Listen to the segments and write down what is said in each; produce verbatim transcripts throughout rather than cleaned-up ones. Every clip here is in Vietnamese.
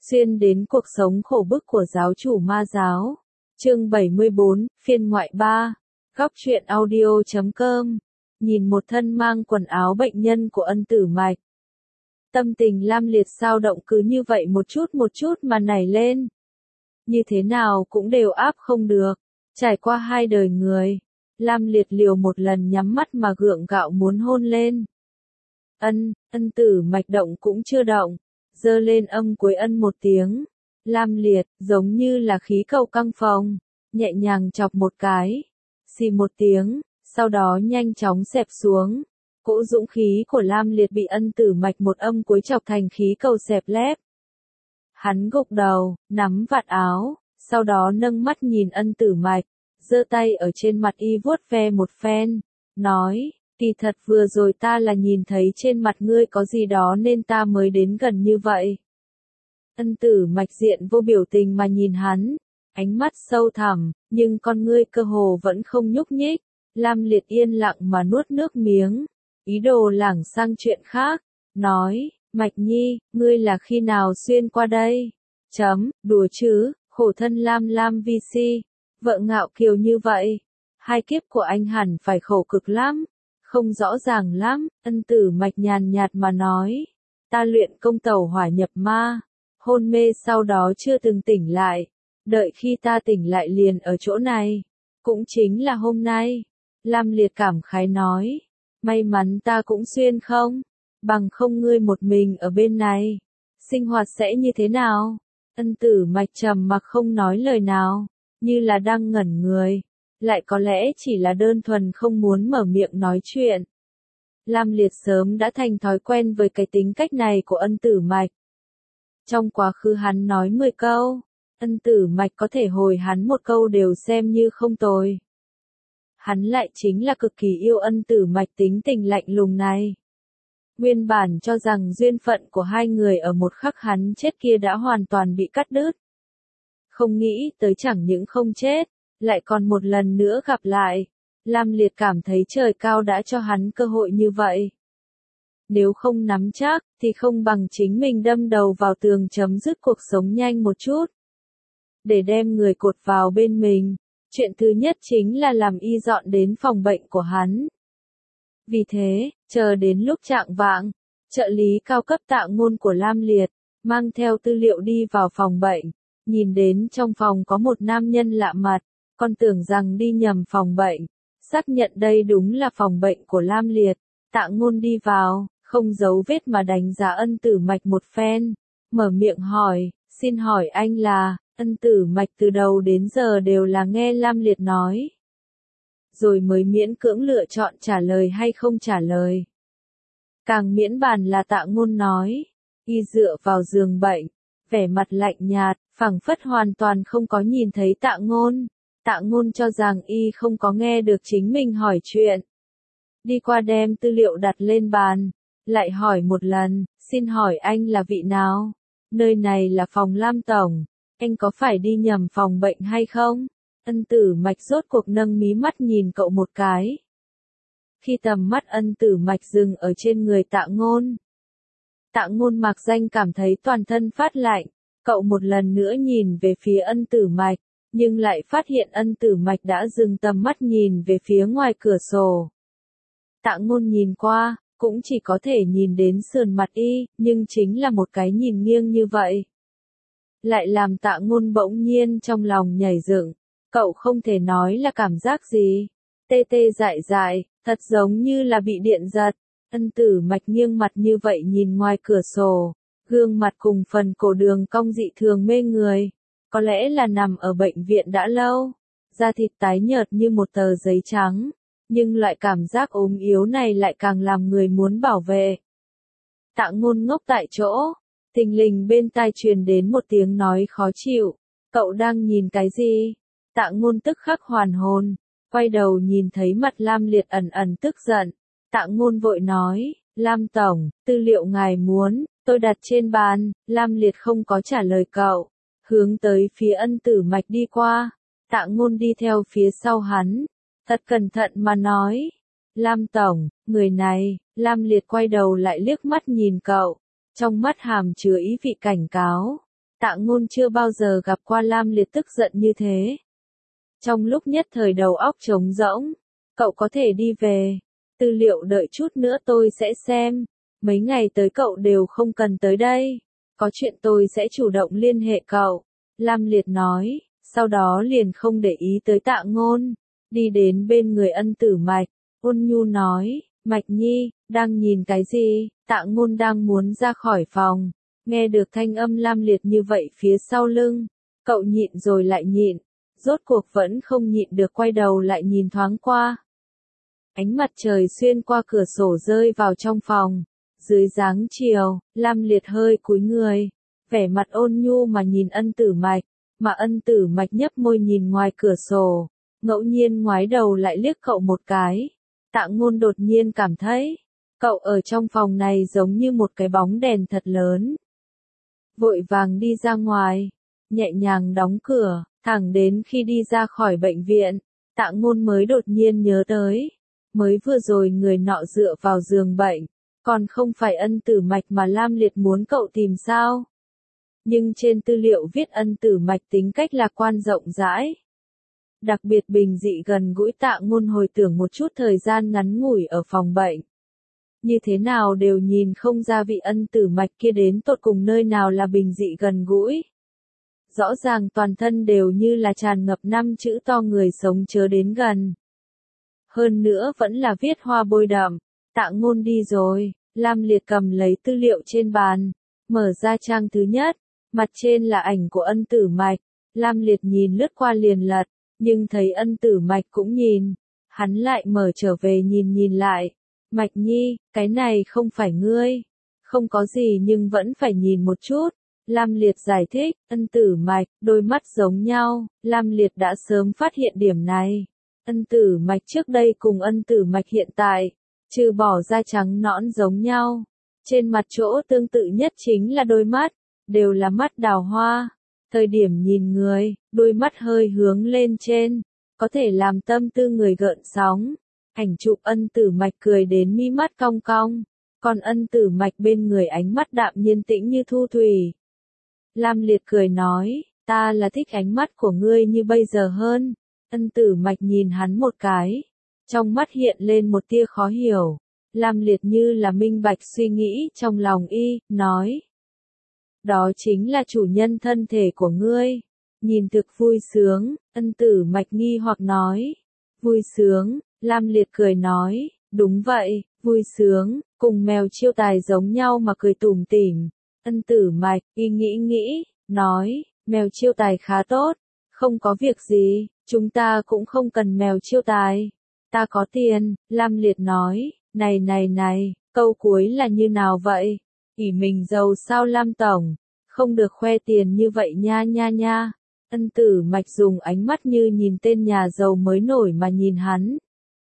xuyên đến cuộc sống khổ bức của giáo chủ ma giáo. Chương bảy mươi bốn, phiên ngoại ba. Góc truyện audio chấm com. Nhìn một thân mang quần áo bệnh nhân của Ân Tử Mạch. Tâm tình Lam Liệt sao động cứ như vậy một chút một chút mà nảy lên. Như thế nào cũng đều áp không được. Trải qua hai đời người, Lam Liệt liều một lần nhắm mắt mà gượng gạo muốn hôn lên. Ân, Ân Tử Mạch động cũng chưa động, giơ lên âm cuối ân một tiếng. Lam Liệt, giống như là khí cầu căng phồng, nhẹ nhàng chọc một cái, xì một tiếng, sau đó nhanh chóng xẹp xuống. Cỗ dũng khí của Lam Liệt bị Ân Tử Mạch một âm cuối chọc thành khí cầu xẹp lép. Hắn gục đầu, nắm vạt áo, sau đó nâng mắt nhìn Ân Tử Mạch, giơ tay ở trên mặt y vuốt ve một phen, nói, kỳ thật vừa rồi ta là nhìn thấy trên mặt ngươi có gì đó nên ta mới đến gần như vậy. Ân Tử Mạch diện vô biểu tình mà nhìn hắn, ánh mắt sâu thẳm, nhưng con ngươi cơ hồ vẫn không nhúc nhích. Lam Liệt yên lặng mà nuốt nước miếng, ý đồ lảng sang chuyện khác, nói, Mạch Nhi, ngươi là khi nào xuyên qua đây? Chấm, đùa chứ, khổ thân Lam Lam vi si, vợ ngạo kiều như vậy, hai kiếp của anh hẳn phải khổ cực lắm, không rõ ràng lắm. Ân Tử Mạch nhàn nhạt mà nói, ta luyện công tẩu hỏa nhập ma, hôn mê sau đó chưa từng tỉnh lại, đợi khi ta tỉnh lại liền ở chỗ này, cũng chính là hôm nay. Lam Liệt cảm khái nói, may mắn ta cũng xuyên không, bằng không ngươi một mình ở bên này, sinh hoạt sẽ như thế nào? Ân Tử Mạch trầm mặc không nói lời nào, như là đang ngẩn người, lại có lẽ chỉ là đơn thuần không muốn mở miệng nói chuyện. Lam Liệt sớm đã thành thói quen với cái tính cách này của Ân Tử Mạch. Trong quá khứ hắn nói mười câu, Ân Tử Mạch có thể hồi hắn một câu đều xem như không tồi. Hắn lại chính là cực kỳ yêu Ân Tử Mạch tính tình lạnh lùng này. Nguyên bản cho rằng duyên phận của hai người ở một khắc hắn chết kia đã hoàn toàn bị cắt đứt. Không nghĩ tới chẳng những không chết, lại còn một lần nữa gặp lại. Lam Liệt cảm thấy trời cao đã cho hắn cơ hội như vậy. Nếu không nắm chắc, thì không bằng chính mình đâm đầu vào tường chấm dứt cuộc sống nhanh một chút. Để đem người cột vào bên mình, chuyện thứ nhất chính là làm y dọn đến phòng bệnh của hắn. Vì thế, chờ đến lúc trạng vạng, trợ lý cao cấp Tạ Ngôn của Lam Liệt, mang theo tư liệu đi vào phòng bệnh, nhìn đến trong phòng có một nam nhân lạ mặt, còn tưởng rằng đi nhầm phòng bệnh, xác nhận đây đúng là phòng bệnh của Lam Liệt. Tạ Ngôn đi vào, không giấu vết mà đánh giá Ân Tử Mạch một phen, mở miệng hỏi, xin hỏi anh là? Ân Tử Mạch từ đầu đến giờ đều là nghe Lam Liệt nói, rồi mới miễn cưỡng lựa chọn trả lời hay không trả lời. Càng miễn bàn là Tạ Ngôn nói, y dựa vào giường bệnh, vẻ mặt lạnh nhạt, phảng phất hoàn toàn không có nhìn thấy Tạ Ngôn. Tạ Ngôn cho rằng y không có nghe được chính mình hỏi chuyện. Đi qua đem tư liệu đặt lên bàn, lại hỏi một lần, xin hỏi anh là vị nào? Nơi này là phòng Lam Tổng, anh có phải đi nhầm phòng bệnh hay không? Ân Tử Mạch rốt cuộc nâng mí mắt nhìn cậu một cái. Khi tầm mắt Ân Tử Mạch dừng ở trên người Tạ Ngôn, Tạ Ngôn mạc danh cảm thấy toàn thân phát lạnh, cậu một lần nữa nhìn về phía Ân Tử Mạch, nhưng lại phát hiện Ân Tử Mạch đã dừng tầm mắt nhìn về phía ngoài cửa sổ. Tạ Ngôn nhìn qua, cũng chỉ có thể nhìn đến sườn mặt y, nhưng chính là một cái nhìn nghiêng như vậy, lại làm Tạ Ngôn bỗng nhiên trong lòng nhảy dựng. Cậu không thể nói là cảm giác gì, tê tê dại dại, thật giống như là bị điện giật. Ân Tử Mạch nghiêng mặt như vậy nhìn ngoài cửa sổ, gương mặt cùng phần cổ đường cong dị thường mê người, có lẽ là nằm ở bệnh viện đã lâu, da thịt tái nhợt như một tờ giấy trắng, nhưng loại cảm giác ốm yếu này lại càng làm người muốn bảo vệ. Tạ Ngôn ngốc tại chỗ, thình lình bên tai truyền đến một tiếng nói khó chịu, cậu đang nhìn cái gì? Tạ Ngôn tức khắc hoàn hồn, quay đầu nhìn thấy mặt Lam Liệt ẩn ẩn tức giận. Tạ Ngôn vội nói, Lam Tổng, tư liệu ngài muốn, tôi đặt trên bàn. Lam Liệt không có trả lời cậu, hướng tới phía Ân Tử Mạch đi qua. Tạ Ngôn đi theo phía sau hắn, thật cẩn thận mà nói, Lam Tổng, người này. Lam Liệt quay đầu lại liếc mắt nhìn cậu, trong mắt hàm chứa ý vị cảnh cáo. Tạ Ngôn chưa bao giờ gặp qua Lam Liệt tức giận như thế. Trong lúc nhất thời đầu óc trống rỗng, cậu có thể đi về. Tư liệu đợi chút nữa tôi sẽ xem. Mấy ngày tới cậu đều không cần tới đây. Có chuyện tôi sẽ chủ động liên hệ cậu. Lam Liệt nói, sau đó liền không để ý tới Tạ Ngôn. Đi đến bên người Ân Tử Mạch, ôn nhu nói, Mạch Nhi, đang nhìn cái gì? Tạ Ngôn đang muốn ra khỏi phòng. Nghe được thanh âm Lam Liệt như vậy phía sau lưng. Cậu nhịn rồi lại nhịn. Rốt cuộc vẫn không nhịn được quay đầu lại nhìn thoáng qua. Ánh mặt trời xuyên qua cửa sổ rơi vào trong phòng. Dưới dáng chiều, Lam Liệt hơi cúi người. Vẻ mặt ôn nhu mà nhìn Ân Tử Mạch. Mà Ân Tử Mạch nhấp môi nhìn ngoài cửa sổ. Ngẫu nhiên ngoái đầu lại liếc cậu một cái. Tạ Ngôn đột nhiên cảm thấy. Cậu ở trong phòng này giống như một cái bóng đèn thật lớn. Vội vàng đi ra ngoài. Nhẹ nhàng đóng cửa. Thẳng đến khi đi ra khỏi bệnh viện. Tạ Ngôn mới đột nhiên nhớ tới. Mới vừa rồi người nọ dựa vào giường bệnh. Còn không phải Ân Tử Mạch mà Lam Liệt muốn cậu tìm sao? Nhưng trên tư liệu viết Ân Tử Mạch tính cách lạc quan rộng rãi. Đặc biệt bình dị gần gũi. Tạ Ngôn hồi tưởng một chút thời gian ngắn ngủi ở phòng bệnh. Như thế nào đều nhìn không ra vị Ân Tử Mạch kia đến tột cùng nơi nào là bình dị gần gũi. Rõ ràng toàn thân đều như là tràn ngập năm chữ to người sống chớ đến gần. Hơn nữa vẫn là viết hoa bôi đậm. Tạ Ngôn đi rồi, Lam Liệt cầm lấy tư liệu trên bàn, mở ra trang thứ nhất, mặt trên là ảnh của Ân Tử Mạch. Lam Liệt nhìn lướt qua liền lật, nhưng thấy Ân Tử Mạch cũng nhìn, hắn lại mở trở về nhìn nhìn lại. Mạch Nhi, cái này không phải ngươi. Không có gì nhưng vẫn phải nhìn một chút. Lam Liệt giải thích, Ân Tử Mạch, đôi mắt giống nhau. Lam Liệt đã sớm phát hiện điểm này. Ân Tử Mạch trước đây cùng Ân Tử Mạch hiện tại, trừ bỏ da trắng nõn giống nhau. Trên mặt chỗ tương tự nhất chính là đôi mắt, đều là mắt đào hoa. Thời điểm nhìn người, đôi mắt hơi hướng lên trên, có thể làm tâm tư người gợn sóng. Ảnh chụp Ân Tử Mạch cười đến mi mắt cong cong, còn Ân Tử Mạch bên người ánh mắt đạm nhiên tĩnh như thu thủy. Lam Liệt cười nói, ta là thích ánh mắt của ngươi như bây giờ hơn. Ân Tử Mạch nhìn hắn một cái, trong mắt hiện lên một tia khó hiểu. Lam Liệt như là minh bạch suy nghĩ trong lòng y, nói. Đó chính là chủ nhân thân thể của ngươi. Nhìn thực vui sướng, Ân Tử Mạch nghi hoặc nói. Vui sướng, Lam Liệt cười nói, đúng vậy, vui sướng, cùng mèo chiêu tài giống nhau mà cười tủm tỉm. Ân Tử Mạch, y nghĩ nghĩ, nói, mèo chiêu tài khá tốt, không có việc gì, chúng ta cũng không cần mèo chiêu tài. Ta có tiền, Lam Liệt nói, này này này, câu cuối là như nào vậy? ỷ mình giàu sao Lam Tổng, không được khoe tiền như vậy nha nha nha. Ân Tử Mạch dùng ánh mắt như nhìn tên nhà giàu mới nổi mà nhìn hắn.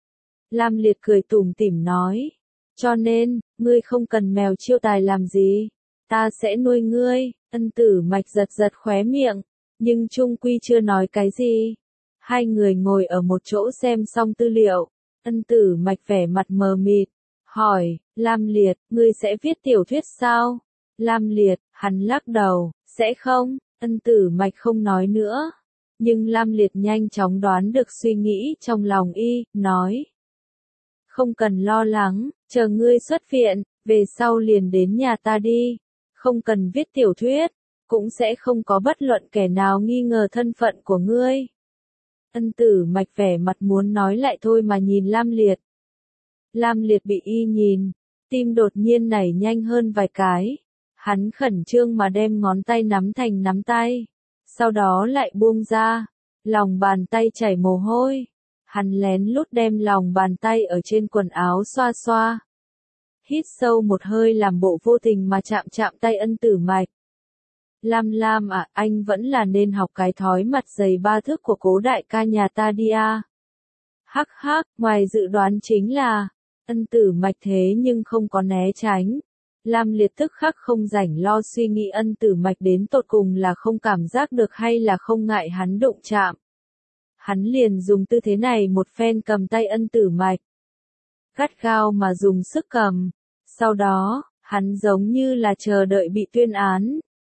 Lam Liệt cười tủm tỉm nói, cho nên, ngươi không cần mèo chiêu tài làm gì, ta sẽ nuôi ngươi. Ân Tử Mạch giật giật khóe miệng, nhưng chung quy chưa nói cái gì. Hai người ngồi ở một chỗ xem xong tư liệu, Ân Tử Mạch vẻ mặt mờ mịt, hỏi, Lam Liệt, ngươi sẽ viết tiểu thuyết sao? Lam Liệt, hắn lắc đầu, sẽ không. Ân Tử Mạch không nói nữa, nhưng Lam Liệt nhanh chóng đoán được suy nghĩ trong lòng y, nói. Không cần lo lắng, chờ ngươi xuất viện, về sau liền đến nhà ta đi. Không cần viết tiểu thuyết, cũng sẽ không có bất luận kẻ nào nghi ngờ thân phận của ngươi. Ân Tử Mạch vẻ mặt muốn nói lại thôi mà nhìn Lam Liệt. Lam Liệt bị y nhìn, tim đột nhiên nảy nhanh hơn vài cái. Hắn khẩn trương mà đem ngón tay nắm thành nắm tay, sau đó lại buông ra, lòng bàn tay chảy mồ hôi. Hắn lén lút đem lòng bàn tay ở trên quần áo xoa xoa. Hít sâu một hơi làm bộ vô tình mà chạm chạm tay Ân Tử Mạch. Lam Lam à, anh vẫn là nên học cái thói mặt dày ba thước của Cố đại ca nhà ta đi à. Hắc hắc, ngoài dự đoán chính là, Ân Tử Mạch thế nhưng không có né tránh. Lam Liệt tức khắc không rảnh lo suy nghĩ Ân Tử Mạch đến tột cùng là không cảm giác được hay là không ngại hắn đụng chạm. Hắn liền dùng tư thế này một phen cầm tay Ân Tử Mạch. Gắt gao mà dùng sức cầm. Sau đó, hắn giống như là chờ đợi bị tuyên án.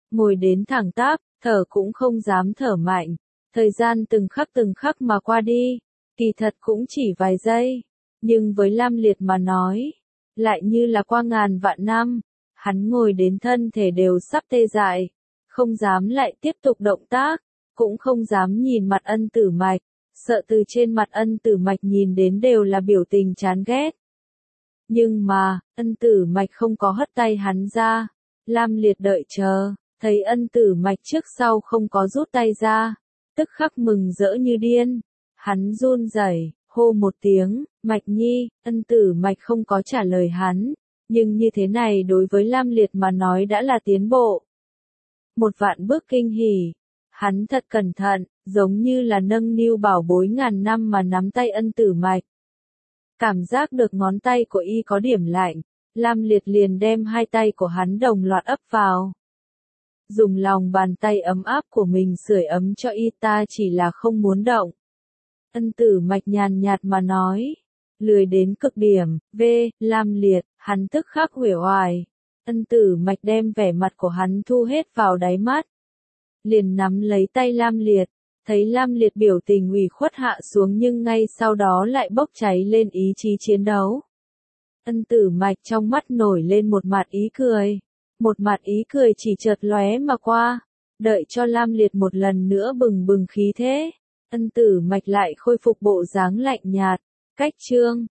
ngồi đến thẳng tắp, thở cũng không dám thở mạnh. Thời gian từng khắc từng khắc mà qua đi, kỳ thật cũng chỉ vài giây, nhưng với Lam Liệt mà nói, lại như là qua ngàn vạn năm. Hắn ngồi đến thân thể đều sắp tê dại, không dám lại tiếp tục động tác, cũng không dám nhìn mặt Ân Tử Mạch, sợ từ trên mặt Ân Tử Mạch nhìn đến đều là biểu tình chán ghét. Nhưng mà, Ân Tử Mạch không có hất tay hắn ra, Lam Liệt đợi chờ, thấy Ân Tử Mạch trước sau không có rút tay ra, tức khắc mừng rỡ như điên, hắn run rẩy, hô một tiếng, Mạch Nhi. Ân Tử Mạch không có trả lời hắn, nhưng như thế này đối với Lam Liệt mà nói đã là tiến bộ. Một vạn bước kinh hỉ, hắn thật cẩn thận, giống như là nâng niu bảo bối ngàn năm mà nắm tay Ân Tử Mạch. Cảm giác được ngón tay của y có điểm lạnh, Lam Liệt liền đem hai tay của hắn đồng loạt ấp vào. Dùng lòng bàn tay ấm áp của mình sưởi ấm cho y, ta chỉ là không muốn động. Ân Tử Mạch nhàn nhạt mà nói, lười đến cực điểm, v, Lam Liệt, hắn tức khắc uể oải. Ân Tử Mạch đem vẻ mặt của hắn thu hết vào đáy mắt. Liền nắm lấy tay Lam Liệt, thấy Lam Liệt biểu tình ủy khuất hạ xuống nhưng ngay sau đó lại bốc cháy lên ý chí chiến đấu. Ân Tử Mạch trong mắt nổi lên một mặt ý cười. Một mặt ý cười chỉ chợt lóe mà qua, đợi cho Lam Liệt một lần nữa bừng bừng khí thế. Ân Tử Mạch lại khôi phục bộ dáng lạnh nhạt, cách chương.